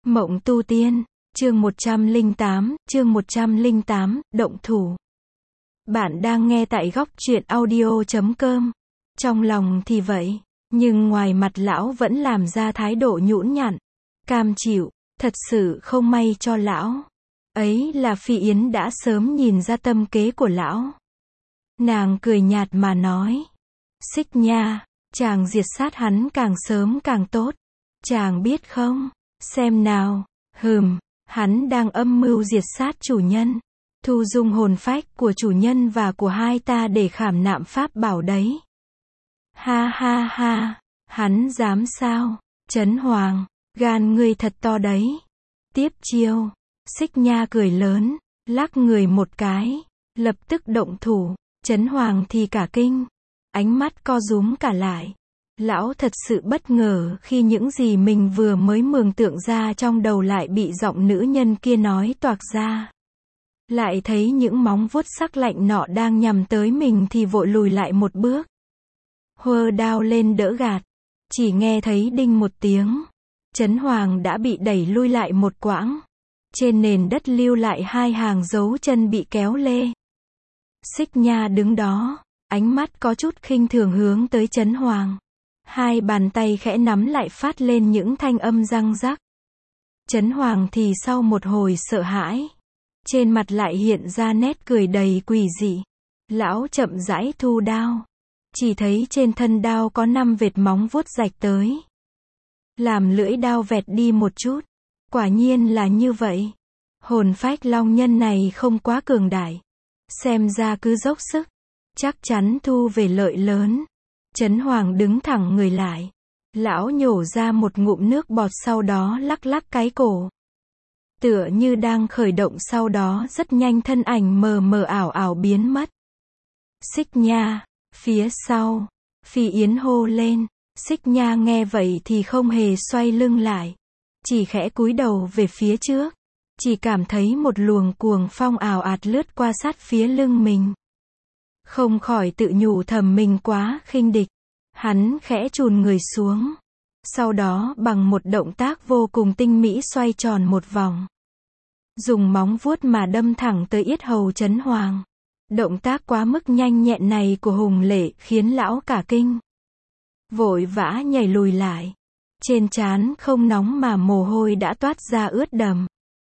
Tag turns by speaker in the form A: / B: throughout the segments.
A: Mộng tu tiên, chương 108, động thủ. Bạn đang nghe tại góc truyện audio.com. Trong lòng thì vậy, nhưng ngoài mặt lão vẫn làm ra thái độ nhũn nhặn, cam chịu, thật sự không may cho lão. Ấy là Phi Yến đã sớm nhìn ra tâm kế của lão. Nàng cười nhạt mà nói, Xích Nha, chàng diệt sát hắn càng sớm càng tốt. Chàng biết không, xem nào, hắn đang âm mưu diệt sát chủ nhân, thu dung hồn phách của chủ nhân và của hai ta để khảm nạm pháp bảo đấy. Ha ha ha, hắn dám sao? Trấn Hoàng, gan ngươi thật to đấy. Tiếp chiêu, Xích Nha cười lớn, lắc người một cái, lập tức động thủ. Trấn Hoàng thì cả kinh, ánh mắt co rúm cả lại. Lão thật sự bất ngờ khi những gì mình vừa mới mường tượng ra trong đầu lại bị giọng nữ nhân kia nói toạc ra. Lại thấy những móng vuốt sắc lạnh nọ đang nhằm tới mình thì vội lùi lại một bước. Huơ đao lên đỡ gạt. Chỉ nghe thấy đinh một tiếng. Trấn Hoàng đã bị đẩy lui lại một quãng. Trên nền đất lưu lại hai hàng dấu chân bị kéo lê. Xích Nha đứng đó, ánh mắt có chút khinh thường hướng tới Trấn Hoàng. Hai bàn tay khẽ nắm lại phát lên những thanh âm răng rắc. Trấn Hoàng thì sau một hồi sợ hãi, trên mặt lại hiện ra nét cười đầy quỷ dị. Lão chậm rãi thu đao. Chỉ thấy trên thân đao có 5 vệt móng vuốt rạch tới. Làm lưỡi đao vẹt đi một chút. Quả nhiên là như vậy. Hồn phách long nhân này không quá cường đại. Xem ra cứ dốc sức, chắc chắn thu về lợi lớn. Trấn Hoàng đứng thẳng người lại. Lão nhổ ra một ngụm nước bọt sau đó lắc lắc cái cổ. Tựa như đang khởi động sau đó rất nhanh thân ảnh mờ mờ ảo ảo biến mất. Xích Nha, phía sau, Phi Yến hô lên. Xích Nha nghe vậy thì không hề xoay lưng lại. Chỉ khẽ cúi đầu về phía trước. Chỉ cảm thấy một luồng cuồng phong ào ạt lướt qua sát phía lưng mình. Không khỏi tự nhủ thầm mình quá khinh địch. Hắn khẽ chùn người xuống. Sau đó bằng một động tác vô cùng tinh mỹ xoay tròn một vòng. Dùng móng vuốt mà đâm thẳng tới yết hầu Trấn Hoàng. Động tác quá mức nhanh nhẹn này của Hùng Lệ khiến lão cả kinh. Vội vã nhảy lùi lại. Trên trán không nóng mà mồ hôi đã toát ra ướt đầm.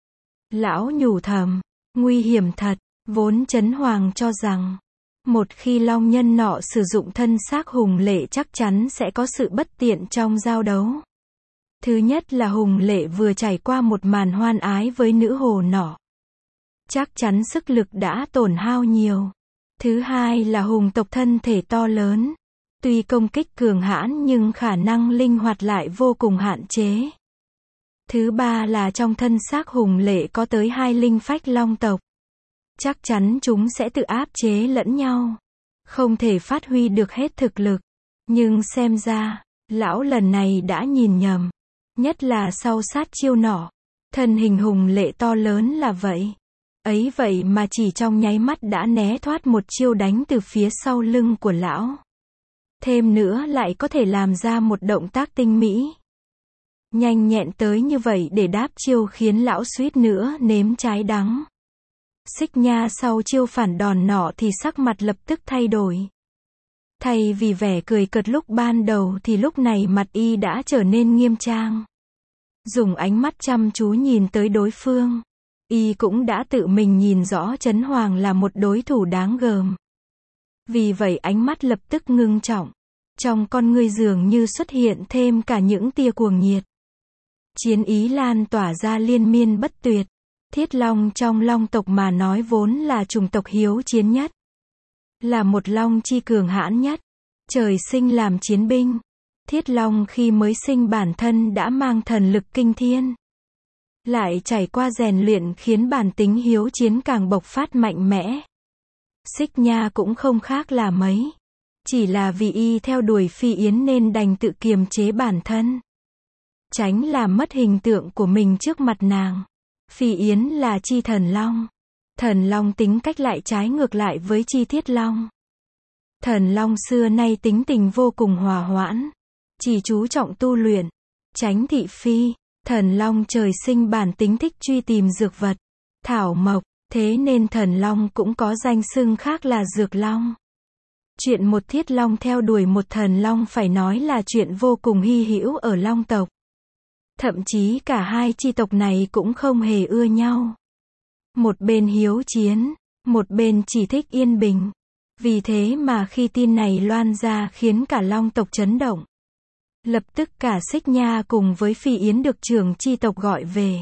A: Lão nhủ thầm, nguy hiểm thật. Vốn Trấn Hoàng cho rằng, một khi long nhân nọ sử dụng thân xác Hùng Lệ chắc chắn sẽ có sự bất tiện trong giao đấu. Thứ nhất là Hùng Lệ vừa trải qua một màn hoan ái với nữ hồ nọ. Chắc chắn sức lực đã tổn hao nhiều. Thứ hai là hùng tộc thân thể to lớn. Tuy công kích cường hãn nhưng khả năng linh hoạt lại vô cùng hạn chế. Thứ ba là trong thân xác Hùng Lệ có tới 2 linh phách long tộc. Chắc chắn chúng sẽ tự áp chế lẫn nhau. Không thể phát huy được hết thực lực. Nhưng xem ra, lão lần này đã nhìn nhầm. Nhất là sau sát chiêu nọ. Thân hình Hùng Lệ to lớn là vậy. Ấy vậy mà chỉ trong nháy mắt đã né thoát một chiêu đánh từ phía sau lưng của lão. Thêm nữa lại có thể làm ra một động tác tinh mỹ. Nhanh nhẹn tới như vậy để đáp chiêu khiến lão suýt nữa nếm trái đắng. Xích Nha sau chiêu phản đòn nọ thì sắc mặt lập tức thay đổi. Thay vì vẻ cười cợt lúc ban đầu thì lúc này mặt y đã trở nên nghiêm trang. Dùng ánh mắt chăm chú nhìn tới đối phương. Y cũng đã tự mình nhìn rõ Trấn Hoàng là một đối thủ đáng gờm. Vì vậy ánh mắt lập tức ngưng trọng. Trong con ngươi dường như xuất hiện thêm cả những tia cuồng nhiệt. Chiến ý lan tỏa ra liên miên bất tuyệt. Thiết long trong long tộc mà nói vốn là chủng tộc hiếu chiến nhất. Là một long chi cường hãn nhất. Trời sinh làm chiến binh. Thiết long khi mới sinh bản thân đã mang thần lực kinh thiên. Lại trải qua rèn luyện khiến bản tính hiếu chiến càng bộc phát mạnh mẽ. Xích Nha cũng không khác là mấy. Chỉ là vì y theo đuổi Phi Yến nên đành tự kiềm chế bản thân. Tránh làm mất hình tượng của mình trước mặt nàng. Phi Yến là chi thần long. Thần long tính cách lại trái ngược lại với chi thiết long. Thần long xưa nay tính tình vô cùng hòa hoãn. Chỉ chú trọng tu luyện. Tránh thị phi. Thần long trời sinh bản tính thích truy tìm dược vật, thảo mộc, thế nên thần long cũng có danh xưng khác là dược long. Chuyện một thiết long theo đuổi một thần long phải nói là chuyện vô cùng hy hữu ở long tộc. Thậm chí cả hai chi tộc này cũng không hề ưa nhau. Một bên hiếu chiến, một bên chỉ thích yên bình. Vì thế mà khi tin này loan ra khiến cả long tộc chấn động. Lập tức cả Xích Nha cùng với Phi Yến được trưởng chi tộc gọi về.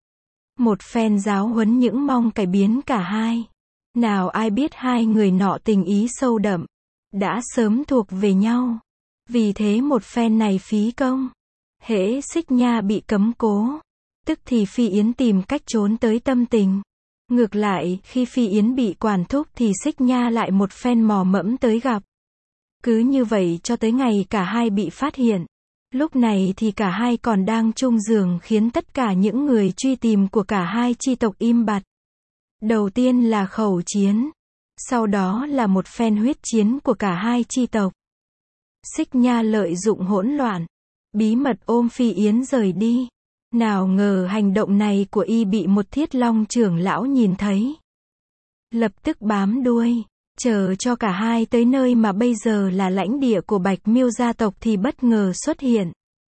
A: Một phen giáo huấn những mong cải biến cả hai. Nào ai biết hai người nọ tình ý sâu đậm, đã sớm thuộc về nhau. Vì thế một phen này phí công. Hễ Xích Nha bị cấm cố, tức thì Phi Yến tìm cách trốn tới Tâm Tình. Ngược lại, khi Phi Yến bị quản thúc thì Xích Nha lại một phen mò mẫm tới gặp. Cứ như vậy cho tới ngày cả hai bị phát hiện. Lúc này thì cả hai còn đang chung giường khiến tất cả những người truy tìm của cả hai chi tộc im bặt. Đầu tiên là khẩu chiến. Sau đó là một phen huyết chiến của cả hai chi tộc. Xích Nha lợi dụng hỗn loạn, bí mật ôm Phi Yến rời đi. Nào ngờ hành động này của y bị một thiết long trưởng lão nhìn thấy. Lập tức bám đuôi, chờ cho cả hai tới nơi mà bây giờ là lãnh địa của Bạch Miêu gia tộc thì bất ngờ xuất hiện.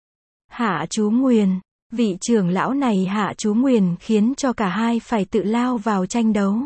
A: Hạ Chú Nguyền, vị trưởng lão này hạ chú nguyền khiến cho cả hai phải tự lao vào tranh đấu.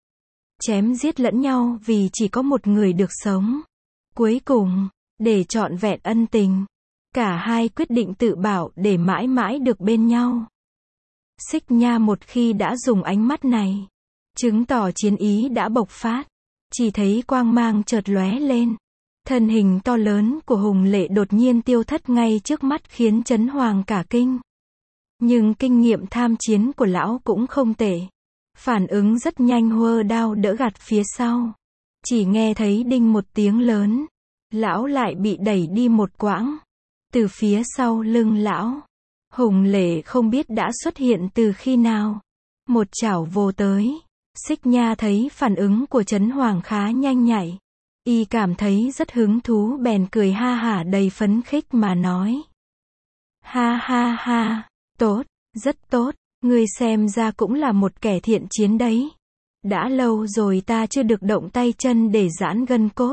A: Chém giết lẫn nhau vì chỉ có một người được sống. Cuối cùng, để trọn vẹn ân tình, cả hai quyết định tự bảo để mãi mãi được bên nhau. Xích Nha một khi đã dùng ánh mắt này, chứng tỏ chiến ý đã bộc phát. Chỉ thấy quang mang chợt lóe lên. Thân hình to lớn của Hùng Lệ đột nhiên tiêu thất ngay trước mắt khiến Chấn Hoàng cả kinh. Nhưng kinh nghiệm tham chiến của lão cũng không tệ. Phản ứng rất nhanh huơ đao đỡ gạt phía sau. Chỉ nghe thấy đinh một tiếng lớn. Lão lại bị đẩy đi một quãng. Từ phía sau lưng lão, Hùng Lệ không biết đã xuất hiện từ khi nào. Một chảo vồ tới. Xích Nha thấy phản ứng của Chấn Hoàng khá nhanh nhạy. Y cảm thấy rất hứng thú bèn cười ha hả đầy phấn khích mà nói. Ha ha ha, tốt, rất tốt, ngươi xem ra cũng là một kẻ thiện chiến đấy. Đã lâu rồi ta chưa được động tay chân để giãn gân cốt.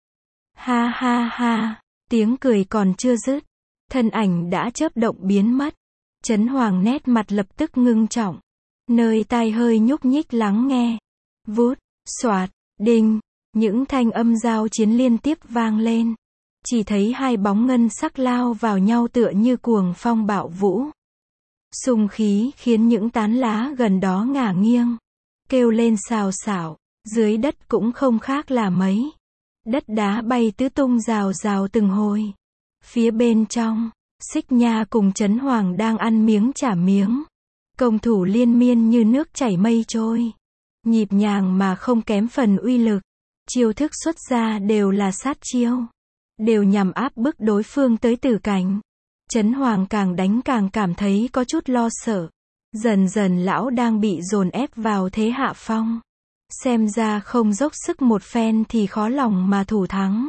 A: Ha ha ha, tiếng cười còn chưa dứt. Thân ảnh đã chớp động biến mất. Chấn Hoàng nét mặt lập tức ngưng trọng. Nơi tai hơi nhúc nhích lắng nghe. Vút, xoạt, đinh. Những thanh âm giao chiến liên tiếp vang lên. Chỉ thấy hai bóng ngân sắc lao vào nhau tựa như cuồng phong bạo vũ. Xung khí khiến những tán lá gần đó ngả nghiêng. Kêu lên xào xạo. Dưới đất cũng không khác là mấy. Đất đá bay tứ tung rào rào từng hồi. Phía bên trong, Xích Nha cùng Chấn Hoàng đang ăn miếng trả miếng. Công thủ liên miên như nước chảy mây trôi. Nhịp nhàng mà không kém phần uy lực. Chiêu thức xuất ra đều là sát chiêu. Đều nhằm áp bức đối phương tới tử cảnh. Chấn Hoàng càng đánh càng cảm thấy có chút lo sợ. Dần dần lão đang bị dồn ép vào thế hạ phong. Xem ra không dốc sức một phen thì khó lòng mà thủ thắng.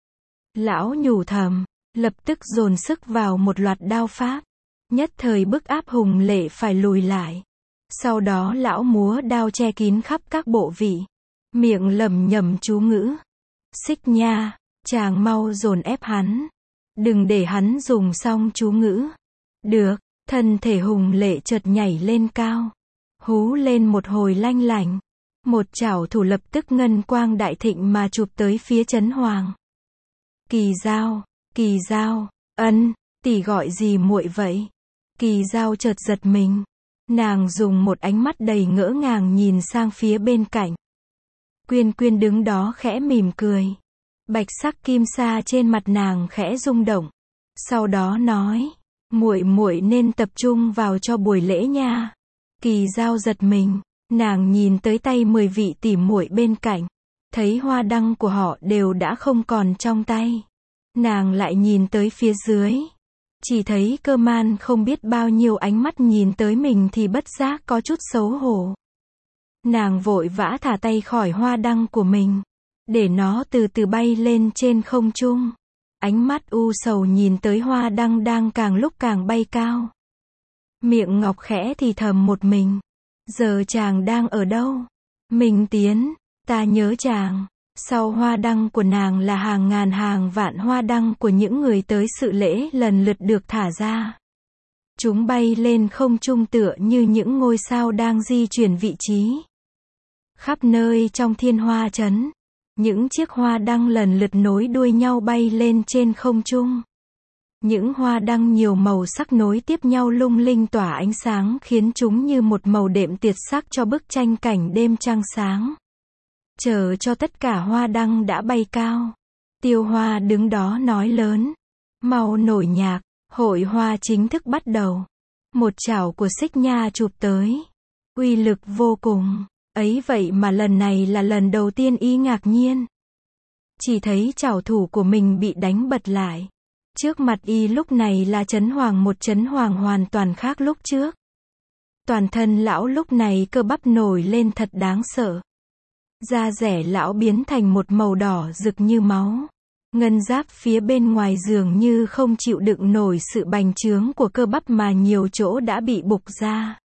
A: Lão nhủ thầm, lập tức dồn sức vào một loạt đao pháp. Nhất thời bức áp Hùng Lệ phải lùi lại. Sau đó lão múa đao che kín khắp các bộ vị. Miệng lẩm nhẩm chú ngữ. Xích Nha, chàng mau dồn ép hắn. Đừng để hắn dùng xong chú ngữ. Được, thân thể Hùng Lệ chợt nhảy lên cao. Hú lên một hồi lanh lảnh. Một chảo thủ lập tức ngân quang đại thịnh mà chụp tới phía Chấn Hoàng. Kỳ Giao, ân, tỷ gọi gì muội vậy? Kỳ Giao chợt giật mình. Nàng dùng một ánh mắt đầy ngỡ ngàng nhìn sang phía bên cạnh. Quyên Quyên đứng đó khẽ mỉm cười. Bạch sắc kim sa trên mặt nàng khẽ rung động. Sau đó nói, muội muội nên tập trung vào cho buổi lễ nha. Kỳ Giao giật mình, nàng nhìn tới tay 10 vị tỷ muội bên cạnh, thấy hoa đăng của họ đều đã không còn trong tay. Nàng lại nhìn tới phía dưới, chỉ thấy Cơ Man không biết bao nhiêu ánh mắt nhìn tới mình thì bất giác có chút xấu hổ. Nàng vội vã thả tay khỏi hoa đăng của mình, để nó từ từ bay lên trên không trung. Ánh mắt u sầu nhìn tới hoa đăng đang càng lúc càng bay cao. Miệng ngọc khẽ thì thầm một mình. Giờ chàng đang ở đâu? Minh Tiến, ta nhớ chàng. Sau hoa đăng của nàng là hàng ngàn hàng vạn hoa đăng của những người tới sự lễ lần lượt được thả ra. Chúng bay lên không trung tựa như những ngôi sao đang di chuyển vị trí. Khắp nơi trong Thiên Hoa Trấn, những chiếc hoa đăng lần lượt nối đuôi nhau bay lên trên không trung. Những hoa đăng nhiều màu sắc nối tiếp nhau lung linh tỏa ánh sáng khiến chúng như một màu đệm tuyệt sắc cho bức tranh cảnh đêm trăng sáng. Chờ cho tất cả hoa đăng đã bay cao, Tiêu Hoa đứng đó nói lớn. Mau nổi nhạc, hội hoa chính thức bắt đầu. Một chảo của Xích Nha chụp tới. Uy lực vô cùng. Ấy vậy mà lần này là lần đầu tiên y ngạc nhiên. Chỉ thấy chảo thủ của mình bị đánh bật lại. Trước mặt y lúc này là Trấn Hoàng, một Trấn Hoàng hoàn toàn khác lúc trước. Toàn thân lão lúc này cơ bắp nổi lên thật đáng sợ. Da rẻ lão biến thành một màu đỏ rực như máu. Ngân giáp phía bên ngoài dường như không chịu đựng nổi sự bành trướng của cơ bắp mà nhiều chỗ đã bị bục ra.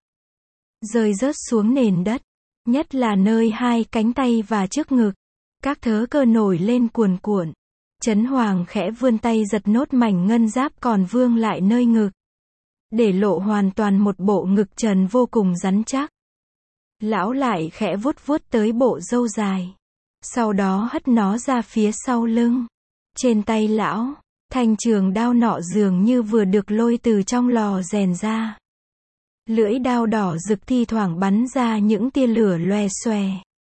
A: Rơi rớt xuống nền đất. Nhất là nơi hai cánh tay và trước ngực. Các thớ cơ nổi lên cuồn cuộn. Trấn Hoàng khẽ vươn tay giật nốt mảnh ngân giáp còn vương lại nơi ngực. Để lộ hoàn toàn một bộ ngực trần vô cùng rắn chắc. Lão lại khẽ vuốt vuốt tới bộ râu dài. Sau đó hất nó ra phía sau lưng. Trên tay lão, thanh trường đao nọ dường như vừa được lôi từ trong lò rèn ra. Lưỡi đao đỏ rực thi thoảng bắn ra những tia lửa loè xoè.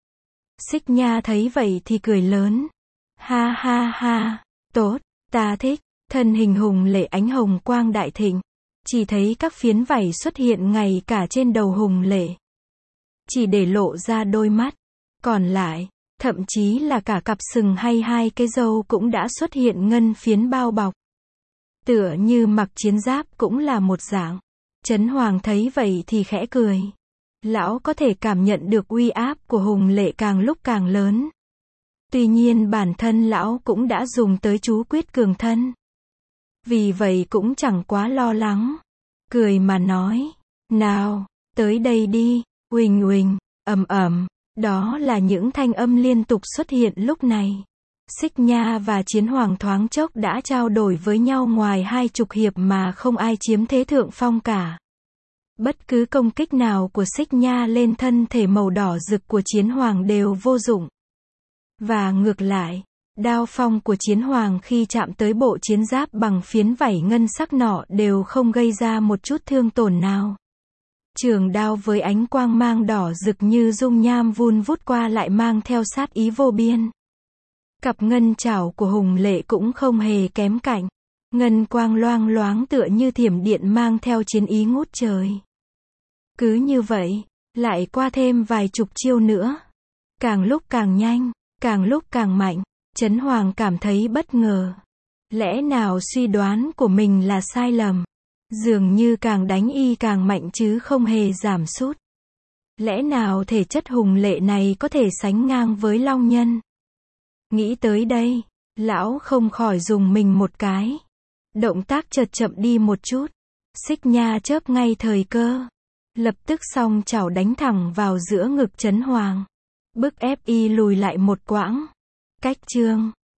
A: Xích Nha thấy vậy thì cười lớn. Ha ha ha, tốt, ta thích. Thân hình Hùng Lệ ánh hồng quang đại thịnh. Chỉ thấy các phiến vảy xuất hiện ngay cả trên đầu Hùng Lệ. Chỉ để lộ ra đôi mắt. Còn lại, thậm chí là cả cặp sừng hay hai cái râu cũng đã xuất hiện ngân phiến bao bọc. Tựa như mặc chiến giáp cũng là một dạng. Trấn Hoàng thấy vậy thì khẽ cười. Lão có thể cảm nhận được uy áp của Hùng Lệ càng lúc càng lớn. Tuy nhiên bản thân lão cũng đã dùng tới chú quyết cường thân. Vì vậy cũng chẳng quá lo lắng. Cười mà nói. Nào, tới đây đi. Uỳnh uỳnh, ầm ầm. Đó là những thanh âm liên tục xuất hiện lúc này. Xích Nha và Chiến Hoàng thoáng chốc đã trao đổi với nhau ngoài 20 hiệp mà không ai chiếm thế thượng phong cả. Bất cứ công kích nào của Xích Nha lên thân thể màu đỏ rực của Chiến Hoàng đều vô dụng. Và ngược lại, đao phong của Chiến Hoàng khi chạm tới bộ chiến giáp bằng phiến vảy ngân sắc nọ đều không gây ra một chút thương tổn nào. Trường đao với ánh quang mang đỏ rực như dung nham vun vút qua lại mang theo sát ý vô biên. Cặp ngân chảo của Hùng Lệ cũng không hề kém cạnh. Ngân quang loang loáng tựa như thiểm điện mang theo chiến ý ngút trời. Cứ như vậy, lại qua thêm vài chục chiêu nữa. Càng lúc càng nhanh, càng lúc càng mạnh. Trấn Hoàng cảm thấy bất ngờ. Lẽ nào suy đoán của mình là sai lầm? Dường như càng đánh y càng mạnh chứ không hề giảm sút. Lẽ nào thể chất Hùng Lệ này có thể sánh ngang với Long Nhân? Nghĩ tới đây, lão không khỏi dùng mình một cái. Động tác chợt chậm đi một chút. Xích Nha chớp ngay thời cơ. Lập tức song chảo đánh thẳng vào giữa ngực Trấn Hoàng. Bức ép y lùi lại một quãng. Cách chương